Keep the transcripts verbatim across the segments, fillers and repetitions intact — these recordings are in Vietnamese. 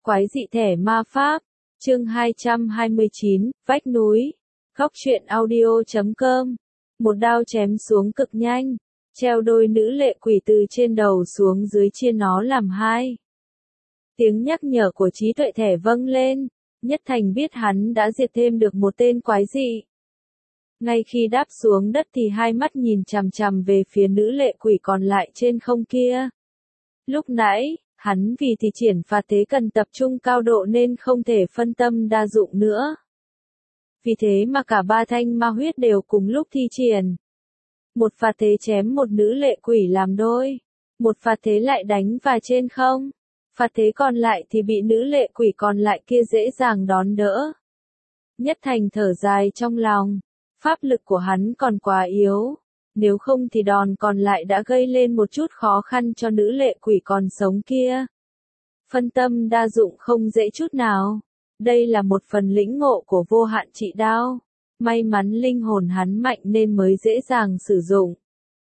Quái dị thẻ ma pháp. Chương hai trăm hai mươi chín, vách núi. Góc truyện audio chấm com. Một đao chém xuống cực nhanh, treo đôi nữ lệ quỷ từ trên đầu xuống dưới chia nó làm hai. Tiếng nhắc nhở của trí tuệ thẻ vâng lên, Nhất Thành biết hắn đã diệt thêm được một tên quái dị. Ngay khi đáp xuống đất thì hai mắt nhìn chằm chằm về phía nữ lệ quỷ còn lại trên không kia. Lúc nãy, hắn vì thì triển phạt thế cần tập trung cao độ nên không thể phân tâm đa dụng nữa. Vì thế mà cả ba thanh ma huyết đều cùng lúc thi triển. Một phạt thế chém một nữ lệ quỷ làm đôi. Một phạt thế lại đánh vào trên không. Phạt thế còn lại thì bị nữ lệ quỷ còn lại kia dễ dàng đón đỡ. Nhất Thành thở dài trong lòng. Pháp lực của hắn còn quá yếu. Nếu không thì đòn còn lại đã gây lên một chút khó khăn cho nữ lệ quỷ còn sống kia. Phân tâm đa dụng không dễ chút nào. Đây là một phần lĩnh ngộ của vô hạn trị đao. May mắn linh hồn hắn mạnh nên mới dễ dàng sử dụng.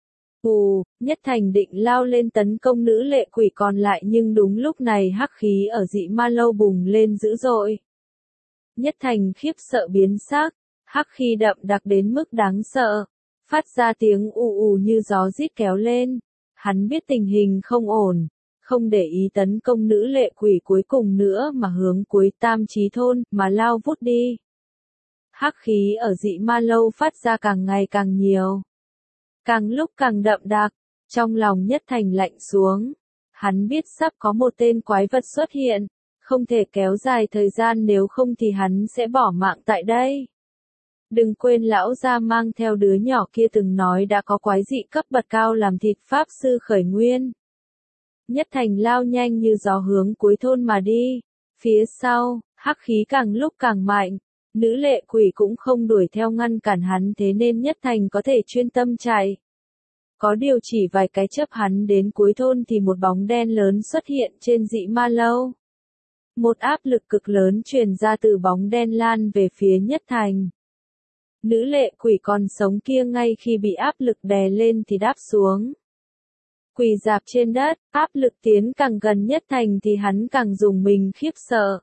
Ù, Nhất Thành định lao lên tấn công nữ lệ quỷ còn lại nhưng đúng lúc này hắc khí ở dị ma lâu bùng lên dữ dội. Nhất Thành khiếp sợ biến sắc, hắc khí đậm đặc đến mức đáng sợ, phát ra tiếng ù ù như gió rít kéo lên. Hắn biết tình hình không ổn, không để ý tấn công nữ lệ quỷ cuối cùng nữa mà hướng cuối Tam Chí thôn mà lao vút đi. Hắc khí ở dị ma lâu phát ra càng ngày càng nhiều, càng lúc càng đậm đặc, trong lòng Nhất Thành lạnh xuống. Hắn biết sắp có một tên quái vật xuất hiện, không thể kéo dài thời gian nếu không thì hắn sẽ bỏ mạng tại đây. Đừng quên lão gia mang theo đứa nhỏ kia từng nói đã có quái dị cấp bậc cao làm thịt pháp sư khởi nguyên. Nhất Thành lao nhanh như gió hướng cuối thôn mà đi. Phía sau, hắc khí càng lúc càng mạnh. Nữ lệ quỷ cũng không đuổi theo ngăn cản hắn thế nên Nhất Thành có thể chuyên tâm chạy. Có điều chỉ vài cái chớp hắn đến cuối thôn thì một bóng đen lớn xuất hiện trên dị ma lâu. Một áp lực cực lớn truyền ra từ bóng đen lan về phía Nhất Thành. Nữ lệ quỷ còn sống kia ngay khi bị áp lực đè lên thì đáp xuống. Quỳ rạp trên đất, áp lực tiến càng gần Nhất Thành thì hắn càng dùng mình khiếp sợ.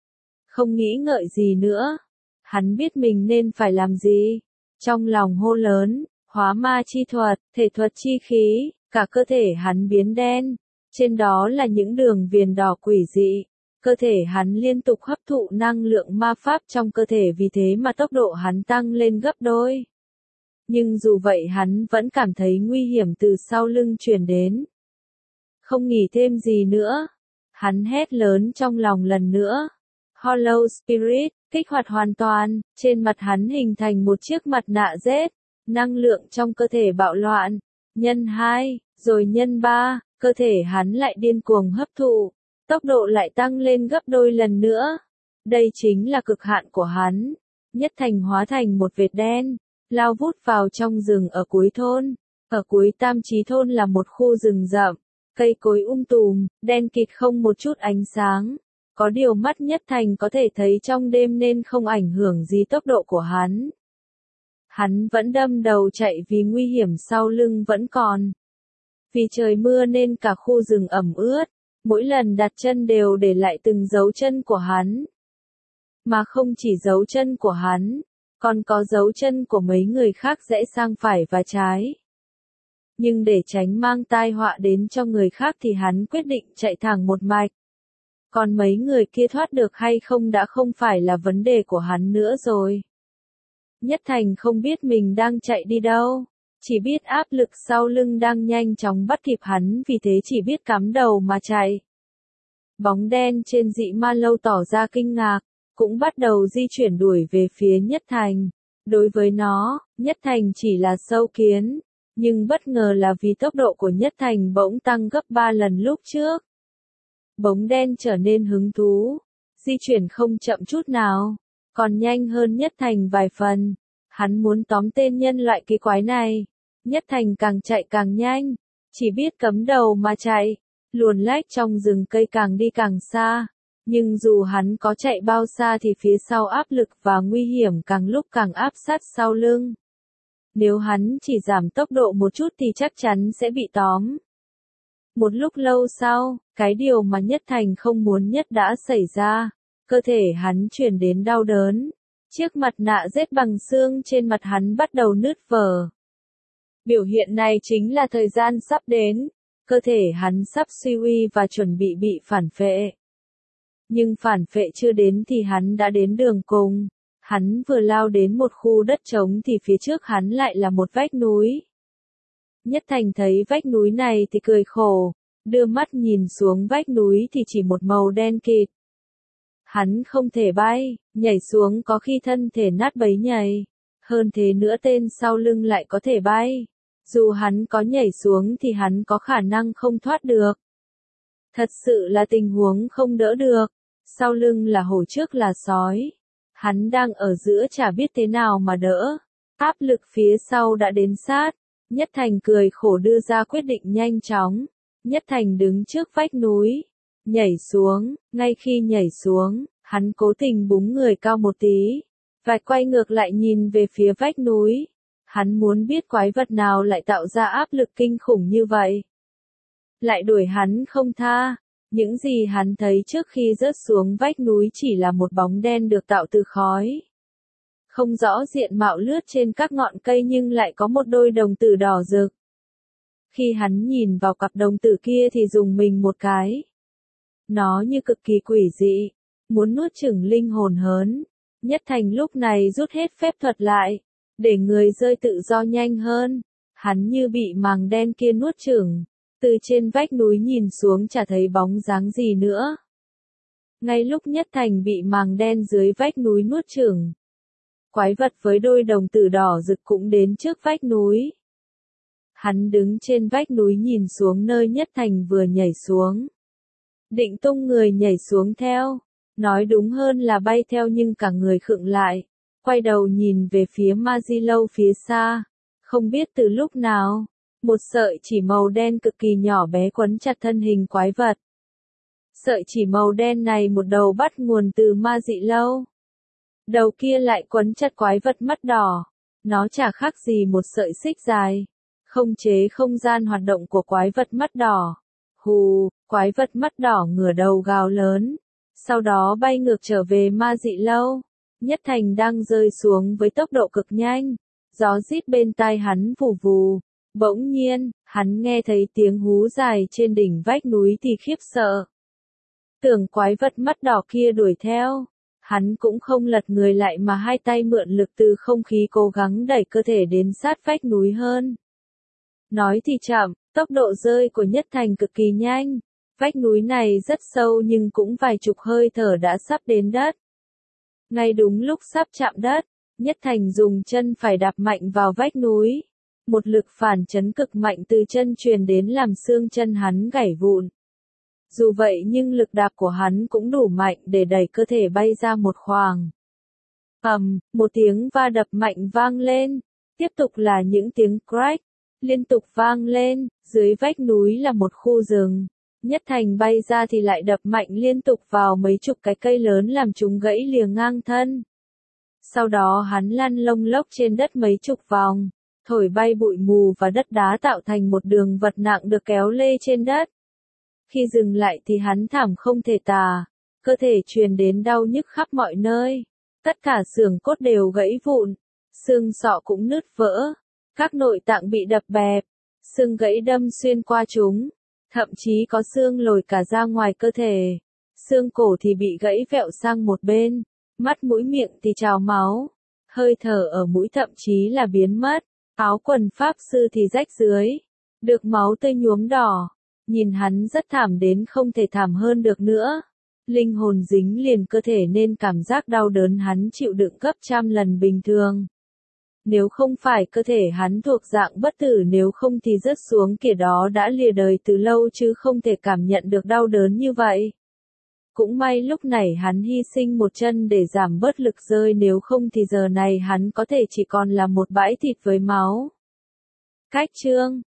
Không nghĩ ngợi gì nữa. Hắn biết mình nên phải làm gì. Trong lòng hô lớn, hóa ma chi thuật, thể thuật chi khí, cả cơ thể hắn biến đen. Trên đó là những đường viền đỏ quỷ dị. Cơ thể hắn liên tục hấp thụ năng lượng ma pháp trong cơ thể vì thế mà tốc độ hắn tăng lên gấp đôi. Nhưng dù vậy hắn vẫn cảm thấy nguy hiểm từ sau lưng truyền đến. Không nghỉ thêm gì nữa. Hắn hét lớn trong lòng lần nữa. Hollow Spirit, kích hoạt hoàn toàn, trên mặt hắn hình thành một chiếc mặt nạ rết. Năng lượng trong cơ thể bạo loạn. Nhân hai, rồi nhân ba, cơ thể hắn lại điên cuồng hấp thụ. Tốc độ lại tăng lên gấp đôi lần nữa. Đây chính là cực hạn của hắn. Nhất Thành hóa thành một vệt đen, lao vút vào trong rừng ở cuối thôn. Ở cuối Tam Chí thôn là một khu rừng rậm, cây cối um tùm, đen kịt không một chút ánh sáng. Có điều mắt Nhất Thành có thể thấy trong đêm nên không ảnh hưởng gì tốc độ của hắn. Hắn vẫn đâm đầu chạy vì nguy hiểm sau lưng vẫn còn. Vì trời mưa nên cả khu rừng ẩm ướt. Mỗi lần đặt chân đều để lại từng dấu chân của hắn. Mà không chỉ dấu chân của hắn, còn có dấu chân của mấy người khác rẽ sang phải và trái. Nhưng để tránh mang tai họa đến cho người khác thì hắn quyết định chạy thẳng một mạch. Còn mấy người kia thoát được hay không đã không phải là vấn đề của hắn nữa rồi. Nhất Thành không biết mình đang chạy đi đâu. Chỉ biết áp lực sau lưng đang nhanh chóng bắt kịp hắn vì thế chỉ biết cắm đầu mà chạy. Bóng đen trên dị ma lâu tỏ ra kinh ngạc, cũng bắt đầu di chuyển đuổi về phía Nhất Thành. Đối với nó, Nhất Thành chỉ là sâu kiến, nhưng bất ngờ là vì tốc độ của Nhất Thành bỗng tăng gấp ba lần lúc trước. Bóng đen trở nên hứng thú, di chuyển không chậm chút nào, còn nhanh hơn Nhất Thành vài phần. Hắn muốn tóm tên nhân loại kỳ quái này. Nhất Thành càng chạy càng nhanh, chỉ biết cắm đầu mà chạy, luồn lách trong rừng cây càng đi càng xa. Nhưng dù hắn có chạy bao xa thì phía sau áp lực và nguy hiểm càng lúc càng áp sát sau lưng. Nếu hắn chỉ giảm tốc độ một chút thì chắc chắn sẽ bị tóm. Một lúc lâu sau, cái điều mà Nhất Thành không muốn nhất đã xảy ra, cơ thể hắn chuyển đến đau đớn. Chiếc mặt nạ rết bằng xương trên mặt hắn bắt đầu nứt vỡ. Biểu hiện này chính là thời gian sắp đến, cơ thể hắn sắp suy uy và chuẩn bị bị phản phệ. Nhưng phản phệ chưa đến thì hắn đã đến đường cùng. Hắn vừa lao đến một khu đất trống thì phía trước hắn lại là một vách núi. Nhất Thành thấy vách núi này thì cười khổ, đưa mắt nhìn xuống vách núi thì chỉ một màu đen kịt. Hắn không thể bay, nhảy xuống có khi thân thể nát bấy nhầy. Hơn thế nữa tên sau lưng lại có thể bay. Dù hắn có nhảy xuống thì hắn có khả năng không thoát được. Thật sự là tình huống không đỡ được. Sau lưng là hổ, trước là sói. Hắn đang ở giữa chả biết thế nào mà đỡ. Áp lực phía sau đã đến sát. Nhất Thành cười khổ đưa ra quyết định nhanh chóng. Nhất Thành đứng trước vách núi. Nhảy xuống, ngay khi nhảy xuống, hắn cố tình búng người cao một tí. Và quay ngược lại nhìn về phía vách núi. Hắn muốn biết quái vật nào lại tạo ra áp lực kinh khủng như vậy. Lại đuổi hắn không tha. Những gì hắn thấy trước khi rớt xuống vách núi chỉ là một bóng đen được tạo từ khói. Không rõ diện mạo lướt trên các ngọn cây nhưng lại có một đôi đồng tử đỏ rực. Khi hắn nhìn vào cặp đồng tử kia thì rùng mình một cái. Nó như cực kỳ quỷ dị, muốn nuốt chửng linh hồn hớn. Nhất Thành lúc này rút hết phép thuật lại, để người rơi tự do nhanh hơn. Hắn như bị màng đen kia nuốt chửng. Từ trên vách núi nhìn xuống chả thấy bóng dáng gì nữa. Ngay lúc Nhất Thành bị màng đen dưới vách núi nuốt chửng, quái vật với đôi đồng tử đỏ rực cũng đến trước vách núi. Hắn đứng trên vách núi nhìn xuống nơi Nhất Thành vừa nhảy xuống. Định tung người nhảy xuống theo, nói đúng hơn là bay theo nhưng cả người khựng lại, quay đầu nhìn về phía Ma Di Lâu phía xa. Không biết từ lúc nào, một sợi chỉ màu đen cực kỳ nhỏ bé quấn chặt thân hình quái vật. Sợi chỉ màu đen này một đầu bắt nguồn từ Ma Dị Lâu. Đầu kia lại quấn chặt quái vật mắt đỏ. Nó chả khác gì một sợi xích dài. Không chế không gian hoạt động của quái vật mắt đỏ. Hù, quái vật mắt đỏ ngửa đầu gào lớn. Sau đó bay ngược trở về Ma Dị Lâu. Nhất Thành đang rơi xuống với tốc độ cực nhanh. Gió rít bên tai hắn vù vù. Bỗng nhiên, hắn nghe thấy tiếng hú dài trên đỉnh vách núi thì khiếp sợ. Tưởng quái vật mắt đỏ kia đuổi theo. Hắn cũng không lật người lại mà hai tay mượn lực từ không khí cố gắng đẩy cơ thể đến sát vách núi hơn. Nói thì chậm, tốc độ rơi của Nhất Thành cực kỳ nhanh. Vách núi này rất sâu nhưng cũng vài chục hơi thở đã sắp đến đất. Ngay đúng lúc sắp chạm đất, Nhất Thành dùng chân phải đạp mạnh vào vách núi. Một lực phản chấn cực mạnh từ chân truyền đến làm xương chân hắn gãy vụn. Dù vậy nhưng lực đạp của hắn cũng đủ mạnh để đẩy cơ thể bay ra một khoảng. Ầm, một tiếng va đập mạnh vang lên. Tiếp tục là những tiếng crack, liên tục vang lên. Dưới vách núi là một khu rừng. Nhất Thành bay ra thì lại đập mạnh liên tục vào mấy chục cái cây lớn làm chúng gãy lìa ngang thân. Sau đó hắn lăn lông lốc trên đất mấy chục vòng. Thổi bay bụi mù và đất đá tạo thành một đường vật nặng được kéo lê trên đất. Khi dừng lại thì hắn thảm không thể tả, cơ thể truyền đến đau nhức khắp mọi nơi. Tất cả xương cốt đều gãy vụn, xương sọ cũng nứt vỡ, các nội tạng bị đập bẹp, xương gãy đâm xuyên qua chúng, thậm chí có xương lồi cả ra ngoài cơ thể. Xương cổ thì bị gãy vẹo sang một bên, mắt mũi miệng thì trào máu, hơi thở ở mũi thậm chí là biến mất. Áo quần pháp sư thì rách dưới, được máu tươi nhuốm đỏ, nhìn hắn rất thảm đến không thể thảm hơn được nữa. Linh hồn dính liền cơ thể nên cảm giác đau đớn hắn chịu đựng gấp trăm lần bình thường. Nếu không phải cơ thể hắn thuộc dạng bất tử, nếu không thì rớt xuống kia đó đã lìa đời từ lâu chứ không thể cảm nhận được đau đớn như vậy. Cũng may lúc này hắn hy sinh một chân để giảm bớt lực rơi, nếu không thì giờ này hắn có thể chỉ còn là một bãi thịt với máu. Cách chương